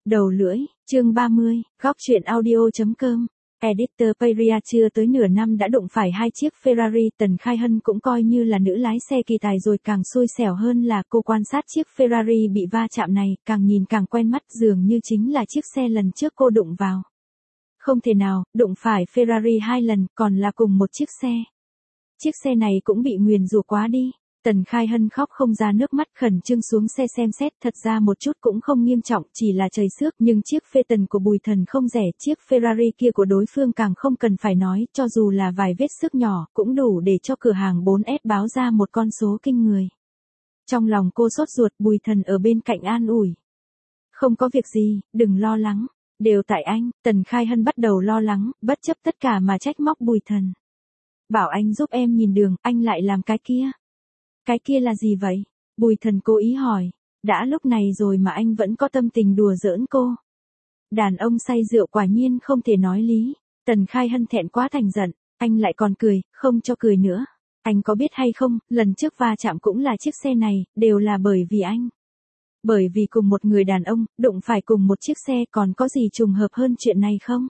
Đầu lưỡi, chương 30, góc truyện audio.com. Editor Peria chưa tới nửa năm đã đụng phải hai chiếc Ferrari. Tần Khai Hân cũng coi như là nữ lái xe kỳ tài rồi, càng xui xẻo hơn là cô quan sát chiếc Ferrari bị va chạm này, càng nhìn càng quen mắt, dường như chính là chiếc xe lần trước cô đụng vào. Không thể nào, đụng phải Ferrari 2 lần, còn là cùng một chiếc xe. Chiếc xe này cũng bị nguyền rủa quá đi. Tần Khai Hân khóc không ra nước mắt, khẩn trương xuống xe xem xét, thật ra một chút cũng không nghiêm trọng, chỉ là trời xước, nhưng chiếc Phaeton của Bùi Thần không rẻ, chiếc Ferrari kia của đối phương càng không cần phải nói, cho dù là vài vết xước nhỏ, cũng đủ để cho cửa hàng 4S báo ra một con số kinh người. Trong lòng cô sốt ruột, Bùi Thần ở bên cạnh an ủi. Không có việc gì, đừng lo lắng, đều tại anh. Tần Khai Hân bắt đầu lo lắng, bất chấp tất cả mà trách móc Bùi Thần. Bảo anh giúp em nhìn đường, anh lại làm cái kia. Cái kia là gì vậy? Bùi Thần cố ý hỏi. Đã lúc này rồi mà anh vẫn có tâm tình đùa giỡn cô. Đàn ông say rượu quả nhiên không thể nói lý. Tần Khai Hân thẹn quá thành giận. Anh lại còn cười, không cho cười nữa. Anh có biết hay không, lần trước va chạm cũng là chiếc xe này, đều là bởi vì anh. Bởi vì cùng một người đàn ông, đụng phải cùng một chiếc xe, còn có gì trùng hợp hơn chuyện này không?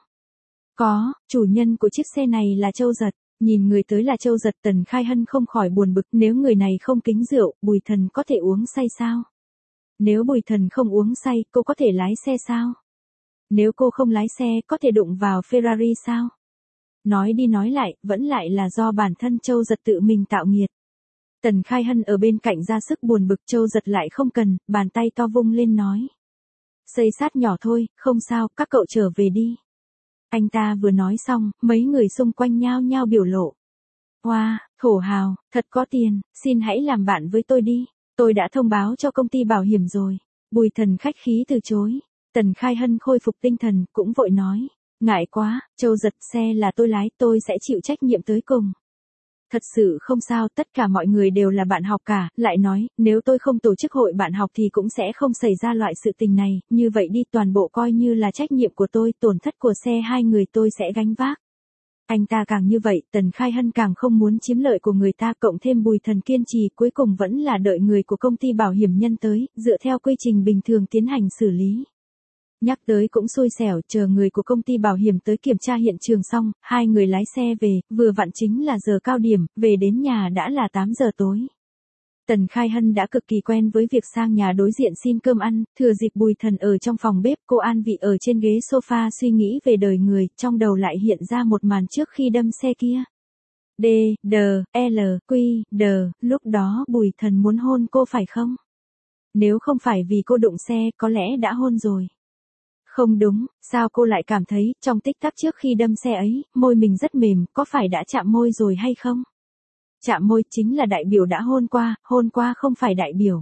Có, chủ nhân của chiếc xe này là Châu Giật. Nhìn người tới là Châu Giật, Tần Khai Hân không khỏi buồn bực, nếu người này không kính rượu, Bùi Thần có thể uống say sao? Nếu Bùi Thần không uống say, cô có thể lái xe sao? Nếu cô không lái xe, có thể đụng vào Ferrari sao? Nói đi nói lại, vẫn lại là do bản thân Châu Giật tự mình tạo nghiệt. Tần Khai Hân ở bên cạnh ra sức buồn bực, Châu Giật lại không cần, bàn tay to vung lên nói. Xây sát nhỏ thôi, không sao, các cậu trở về đi. Anh ta vừa nói xong, mấy người xung quanh nhao nhao biểu lộ. Wow, thổ hào, thật có tiền, xin hãy làm bạn với tôi đi. Tôi đã thông báo cho công ty bảo hiểm rồi. Bùi Thần khách khí từ chối. Tần Khai Hân khôi phục tinh thần, cũng vội nói. Ngại quá, Châu Giật, xe là tôi lái, tôi sẽ chịu trách nhiệm tới cùng. Thật sự không sao, tất cả mọi người đều là bạn học cả, lại nói, nếu tôi không tổ chức hội bạn học thì cũng sẽ không xảy ra loại sự tình này, như vậy đi, toàn bộ coi như là trách nhiệm của tôi, tổn thất của xe hai người tôi sẽ gánh vác. Anh ta càng như vậy, Tần Khai Hân càng không muốn chiếm lợi của người ta, cộng thêm Bùi Thần kiên trì, cuối cùng vẫn là đợi người của công ty bảo hiểm nhân tới, dựa theo quy trình bình thường tiến hành xử lý. Nhắc tới cũng xui xẻo, chờ người của công ty bảo hiểm tới kiểm tra hiện trường xong, hai người lái xe về, vừa vặn chính là giờ cao điểm, về đến nhà đã là 8 giờ tối. Tần Khai Hân đã cực kỳ quen với việc sang nhà đối diện xin cơm ăn, thừa dịp Bùi Thần ở trong phòng bếp, cô an vị ở trên ghế sofa suy nghĩ về đời người, trong đầu lại hiện ra một màn trước khi đâm xe kia. D, D, L, Q, D, lúc đó Bùi Thần muốn hôn cô phải không? Nếu không phải vì cô đụng xe, có lẽ đã hôn rồi. Không đúng, sao cô lại cảm thấy, trong tích tắc trước khi đâm xe ấy, môi mình rất mềm, có phải đã chạm môi rồi hay không? Chạm môi chính là đại biểu đã hôn qua không phải đại biểu.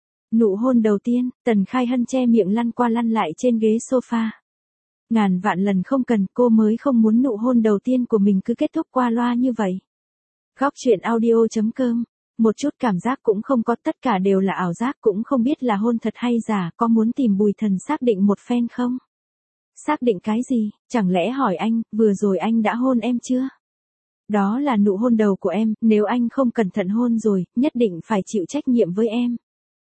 Nụ hôn đầu tiên, Tần Khai Hân che miệng lăn qua lăn lại trên ghế sofa. Ngàn vạn lần không cần, cô mới không muốn nụ hôn đầu tiên của mình cứ kết thúc qua loa như vậy. Góc truyện audio.com. Một chút cảm giác cũng không có, tất cả đều là ảo giác, cũng không biết là hôn thật hay giả, có muốn tìm Bùi Thần xác định một phen không? Xác định cái gì, chẳng lẽ hỏi anh, vừa rồi anh đã hôn em chưa? Đó là nụ hôn đầu của em, nếu anh không cẩn thận hôn rồi, nhất định phải chịu trách nhiệm với em.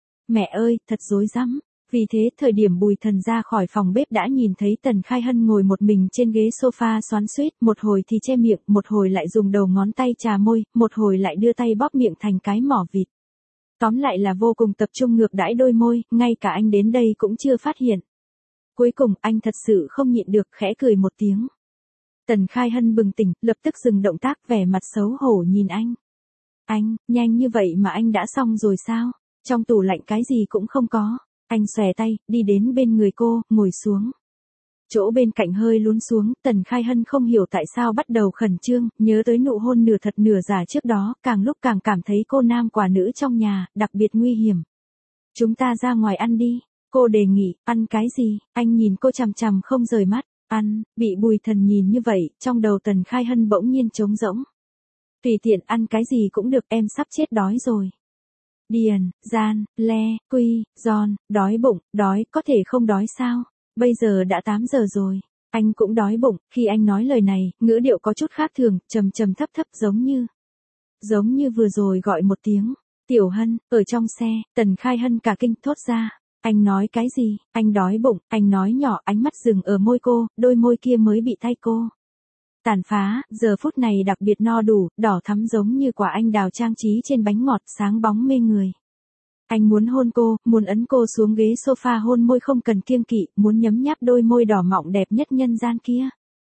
Mẹ ơi, thật rối rắm. Vì thế, thời điểm Bùi Thần ra khỏi phòng bếp đã nhìn thấy Tần Khai Hân ngồi một mình trên ghế sofa xoắn xuýt, một hồi thì che miệng, một hồi lại dùng đầu ngón tay chà môi, một hồi lại đưa tay bóp miệng thành cái mỏ vịt. Tóm lại là vô cùng tập trung ngược đãi đôi môi, ngay cả anh đến đây cũng chưa phát hiện. Cuối cùng, anh thật sự không nhịn được, khẽ cười một tiếng. Tần Khai Hân bừng tỉnh, lập tức dừng động tác, vẻ mặt xấu hổ nhìn anh. Anh, nhanh như vậy mà anh đã xong rồi sao? Trong tủ lạnh cái gì cũng không có. Anh xòe tay, đi đến bên người cô, ngồi xuống. Chỗ bên cạnh hơi lún xuống, Tần Khai Hân không hiểu tại sao bắt đầu khẩn trương, nhớ tới nụ hôn nửa thật nửa giả trước đó, càng lúc càng cảm thấy cô nam quả nữ trong nhà, đặc biệt nguy hiểm. Chúng ta ra ngoài ăn đi, cô đề nghị, ăn cái gì, anh nhìn cô chằm chằm không rời mắt, ăn, bị Bùi Thần nhìn như vậy, trong đầu Tần Khai Hân bỗng nhiên trống rỗng. Tùy tiện ăn cái gì cũng được, em sắp chết đói rồi. Điền, Gian, Le, Quy, Giòn, đói bụng, đói, có thể không đói sao? Bây giờ đã 8 giờ rồi. Anh cũng đói bụng, khi anh nói lời này, ngữ điệu có chút khác thường, trầm trầm thấp thấp giống như vừa rồi gọi một tiếng. Tiểu Hân, ở trong xe, Tần Khai Hân cả kinh thốt ra. Anh nói cái gì, anh đói bụng, anh nói nhỏ, ánh mắt dừng ở môi cô, đôi môi kia mới bị tay cô tàn phá, giờ phút này đặc biệt no đủ, đỏ thắm giống như quả anh đào trang trí trên bánh ngọt, sáng bóng mê người. Anh muốn hôn cô, muốn ấn cô xuống ghế sofa hôn môi không cần kiêng kỵ, muốn nhấm nháp đôi môi đỏ mọng đẹp nhất nhân gian kia.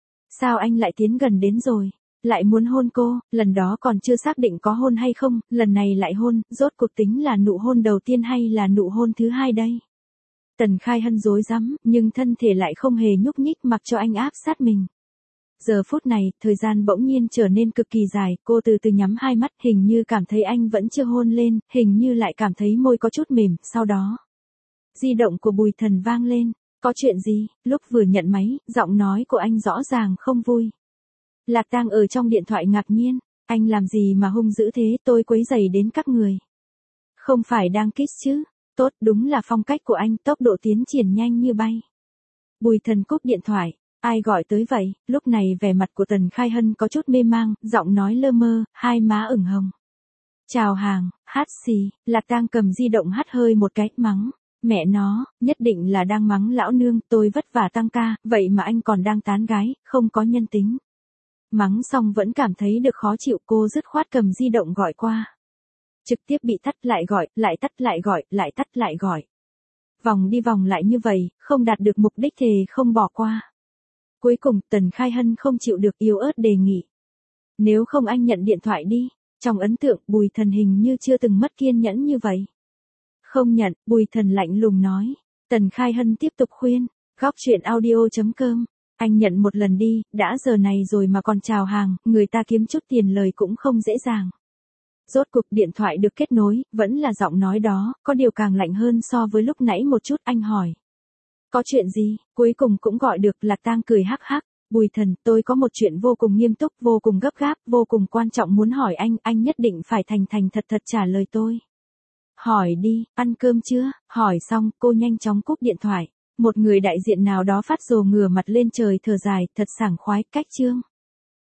Sao anh lại tiến gần đến rồi? Lại muốn hôn cô, lần đó còn chưa xác định có hôn hay không, lần này lại hôn, rốt cuộc tính là nụ hôn đầu tiên hay là nụ hôn thứ hai đây? Tần Khai Hân rối rắm, nhưng thân thể lại không hề nhúc nhích mặc cho anh áp sát mình. Giờ phút này, thời gian bỗng nhiên trở nên cực kỳ dài, cô từ từ nhắm hai mắt, hình như cảm thấy anh vẫn chưa hôn lên, hình như lại cảm thấy môi có chút mềm, sau đó. Di động của Bùi Thần vang lên, có chuyện gì, lúc vừa nhận máy, giọng nói của anh rõ ràng không vui. Lạc Tang ở trong điện thoại ngạc nhiên, anh làm gì mà hung dữ thế, tôi quấy rầy đến các người. Không phải đang kiss chứ, tốt đúng là phong cách của anh, tốc độ tiến triển nhanh như bay. Bùi Thần cúp điện thoại. Ai gọi tới vậy, lúc này vẻ mặt của Tần Khai Hân có chút mê mang, giọng nói lơ mơ, hai má ửng hồng. Chào hàng, hát xì, Lạc Tang cầm di động hắt hơi một cái, mắng. Mẹ nó, nhất định là đang mắng lão nương, tôi vất vả tăng ca, vậy mà anh còn đang tán gái, không có nhân tính. Mắng xong vẫn cảm thấy được khó chịu, cô dứt khoát cầm di động gọi qua. Trực tiếp bị tắt lại gọi, lại tắt lại gọi, lại tắt lại gọi. Vòng đi vòng lại như vậy, không đạt được mục đích thì không bỏ qua. Cuối cùng, Tần Khai Hân không chịu được yếu ớt đề nghị. Nếu không anh nhận điện thoại đi. Trong ấn tượng, Bùi Thần hình như chưa từng mất kiên nhẫn như vậy. Không nhận, Bùi Thần lạnh lùng nói. Tần Khai Hân tiếp tục khuyên. Góc chuyện audio.com. Anh nhận một lần đi, đã giờ này rồi mà còn chào hàng, người ta kiếm chút tiền lời cũng không dễ dàng. Rốt cuộc điện thoại được kết nối, vẫn là giọng nói đó, có điều càng lạnh hơn so với lúc nãy một chút, anh hỏi. Có chuyện gì, cuối cùng cũng gọi được. Lạc Tang cười hắc hắc. Bùi Thần, tôi có một chuyện vô cùng nghiêm túc, vô cùng gấp gáp, vô cùng quan trọng muốn hỏi anh nhất định phải thành thành thật thật trả lời tôi. Hỏi đi, ăn cơm chưa? Hỏi xong, cô nhanh chóng cúp điện thoại. Một người đại diện nào đó phát rồ ngửa mặt lên trời thở dài, thật sảng khoái, cách chương.